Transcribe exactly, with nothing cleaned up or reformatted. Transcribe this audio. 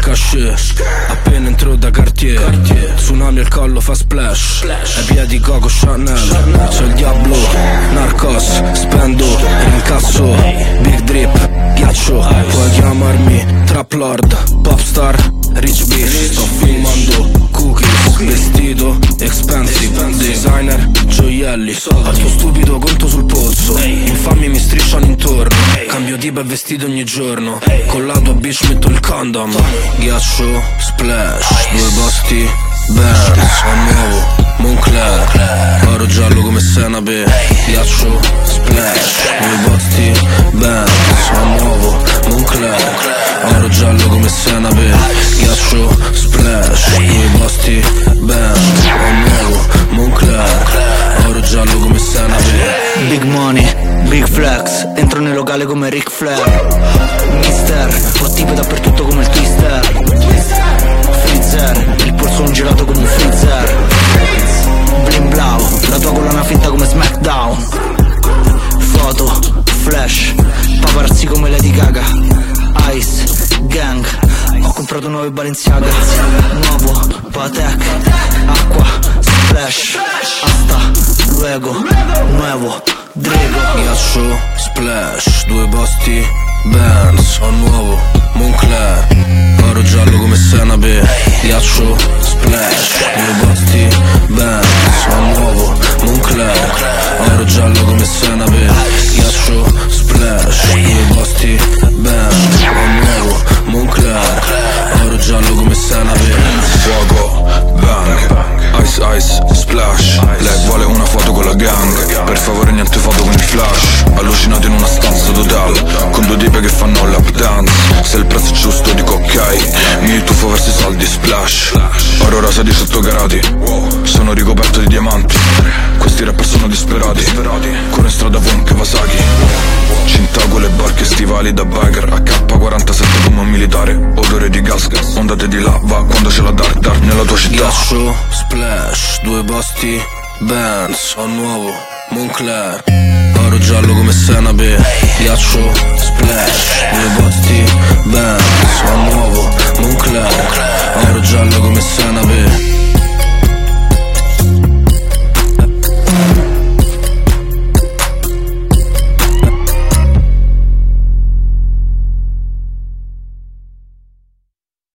cachet. Appena entro da Cartier, tsunami al collo fa splash. Ai piedi Coco Chanel, c'è il diavolo, Narcos, spendo e incasso. Big drip, ghiaccio, puoi chiamarmi Trap Lord, Popstar, Rich Bitch. Sto filmando cookies, vestito expensive, designer, gioielli. Al tuo stupido conto sul polso, infami mi strisciano intorno. Cambio tipo e vestito ogni giorno, con la tua bitch metto il condom. Ghiaccio, splash, due posti, Benz, a nuovo, Moncler, oro giallo come senape. Ghiaccio, splash, due posti, Benz, a nuovo, Moncler, oro giallo come senape. Ghiaccio, splash, due posti, Benz, a nuovo, Moncler, oro giallo come senape. Big money, big flex, entro nel locale come Ric Flair. Mister, ho tipo dappertutto come il Twister. Freezer, il polso un gelato come un freezer. Bling blau, la tua collana finta come SmackDown. Foto, flash, paparazzi come Lady Gaga. Ice, gang, ho comprato nuove Balenciaga. Nuovo, Patek, acqua, splash. Hasta luego, nuovo, Drego. Ghiaccio, splash, due posti, Benz, a nuovo, Moncler, oro giallo come senape. Ghiaccio, splash, due posti, Benz, a nuovo, Moncler, oro giallo come senape. Ghiaccio, splash, due posti, Benz, a nuovo, Moncler, oro giallo come senape. Fuoco, bang, ice ice, splash. Lei vuole una foto con la gang, per favore niente foto con il flash. Allucinato in una stanza d'hotel, con due tipe che fanno lap dance. Se il prezzo è giusto dico ok, mi tuffo verso i soldi, splash. Oro rosa diciotto carati, sono ricoperto di diamanti. Questi rapper sono disperati, corro in strada con Kawasaki. Cinta con le barche, stivali da biker, A K quarantasette come un militare. Odore di gas, ondate di lava quando c'è la dark dark nella tua città. Ghiaccio, splash, due posti, Benz, a nuovo, Moncler, oro giallo come senape. Ghiaccio, splash, due posti,